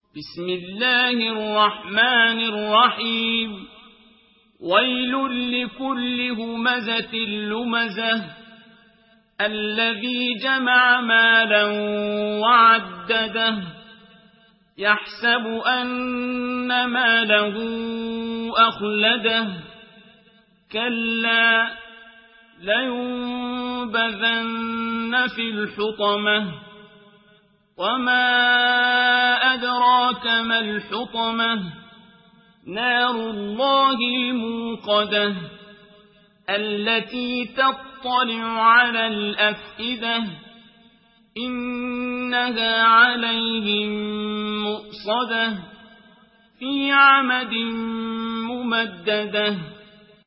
بسم الله الرحمن الرحيم ويل لكل همزة لمزة الذي جمع مالا وعدده يحسب أن ماله أخلده كلا لينبذن في الحطمة وما أدراك ما الحطمة نار الله الموقدة التي تطلع على الأفئدة إنها عليهم مؤصدة في عمد ممددة